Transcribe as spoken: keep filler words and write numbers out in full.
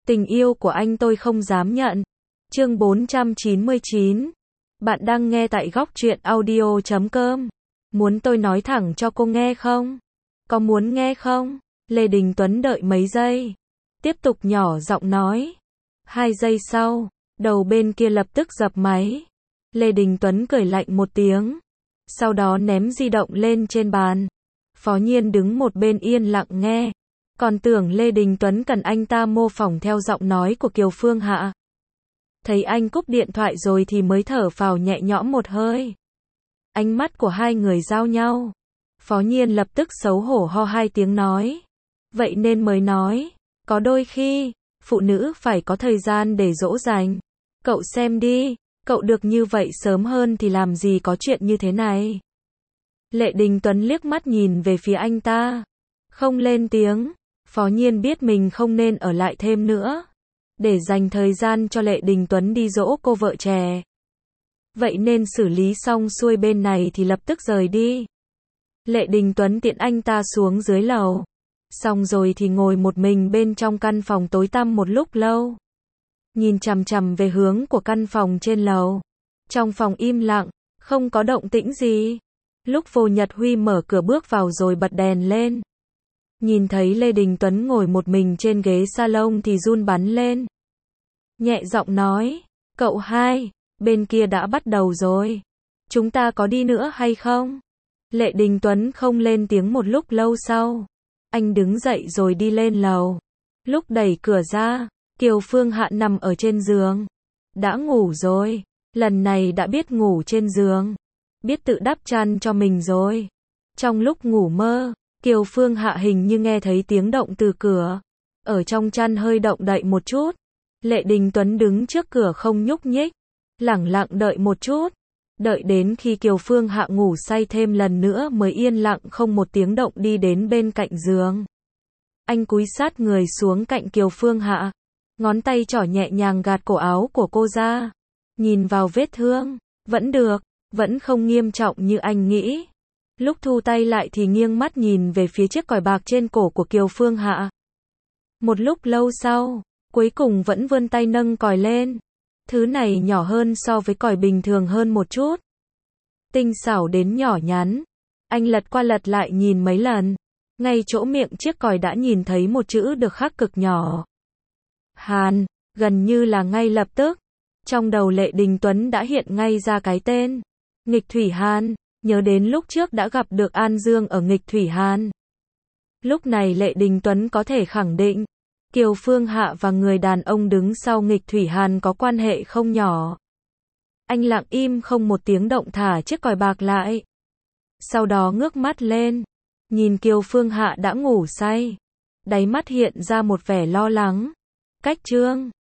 Tình yêu của anh tôi không dám nhận. Chương bốn trăm chín mươi chín. Bạn đang nghe tại góc truyện audio chấm com. Muốn tôi nói thẳng cho cô nghe không? Có muốn nghe không? Lê Đình Tuấn đợi mấy giây. Tiếp tục nhỏ giọng nói. Hai giây sau, đầu bên kia lập tức dập máy. Lê Đình Tuấn cười lạnh một tiếng. Sau đó ném di động lên trên bàn. Phó Nhiên đứng một bên yên lặng nghe. Còn tưởng Lê Đình Tuấn cần anh ta mô phỏng theo giọng nói của Kiều Phương Hạ. Thấy anh cúp điện thoại rồi thì mới thở phào nhẹ nhõm một hơi. Ánh mắt của hai người giao nhau. Phó Nhiên lập tức xấu hổ ho hai tiếng nói. Vậy nên mới nói, có đôi khi, phụ nữ phải có thời gian để dỗ dành. Cậu xem đi, cậu được như vậy sớm hơn thì làm gì có chuyện như thế này. Lê Đình Tuấn liếc mắt nhìn về phía anh ta. Không lên tiếng. Phó Nhiên biết mình không nên ở lại thêm nữa. Để dành thời gian cho Lê Đình Tuấn đi dỗ cô vợ trẻ. Vậy nên xử lý xong xuôi bên này thì lập tức rời đi. Lê Đình Tuấn tiện anh ta xuống dưới lầu. Xong rồi thì ngồi một mình bên trong căn phòng tối tăm một lúc lâu. Nhìn chằm chằm về hướng của căn phòng trên lầu. Trong phòng im lặng, không có động tĩnh gì. Lúc Vô Nhật Huy mở cửa bước vào rồi bật đèn lên. Nhìn thấy Lê Đình Tuấn ngồi một mình trên ghế salon thì run bắn lên. Nhẹ giọng nói, cậu hai, bên kia đã bắt đầu rồi. Chúng ta có đi nữa hay không? Lê Đình Tuấn không lên tiếng một lúc lâu sau. Anh đứng dậy rồi đi lên lầu. Lúc đẩy cửa ra, Kiều Phương Hạ nằm ở trên giường. Đã ngủ rồi, lần này đã biết ngủ trên giường. Biết tự đắp chăn cho mình rồi. Trong lúc ngủ mơ, Kiều Phương Hạ hình như nghe thấy tiếng động từ cửa. Ở trong chăn hơi động đậy một chút. Lê Đình Tuấn đứng trước cửa không nhúc nhích. Lẳng lặng đợi một chút. Đợi đến khi Kiều Phương Hạ ngủ say thêm lần nữa mới yên lặng không một tiếng động đi đến bên cạnh giường. Anh cúi sát người xuống cạnh Kiều Phương Hạ. Ngón tay trỏ nhẹ nhàng gạt cổ áo của cô ra. Nhìn vào vết thương. Vẫn được. Vẫn không nghiêm trọng như anh nghĩ. Lúc thu tay lại thì nghiêng mắt nhìn về phía chiếc còi bạc trên cổ của Kiều Phương Hạ. Một lúc lâu sau, cuối cùng vẫn vươn tay nâng còi lên. Thứ này nhỏ hơn so với còi bình thường hơn một chút. Tinh xảo đến nhỏ nhắn. Anh lật qua lật lại nhìn mấy lần. Ngay chỗ miệng chiếc còi đã nhìn thấy một chữ được khắc cực nhỏ. Hàn, gần như là ngay lập tức. Trong đầu Lê Đình Tuấn đã hiện ngay ra cái tên. Nghịch Thủy Hàn. Nhớ đến lúc trước đã gặp được An Dương ở Nghịch Thủy Hàn. Lúc này Lê Đình Tuấn có thể khẳng định, Kiều Phương Hạ và người đàn ông đứng sau Nghịch Thủy Hàn có quan hệ không nhỏ. Anh lặng im không một tiếng động thả chiếc còi bạc lại. Sau đó ngước mắt lên, nhìn Kiều Phương Hạ đã ngủ say. Đáy mắt hiện ra một vẻ lo lắng. Cách chương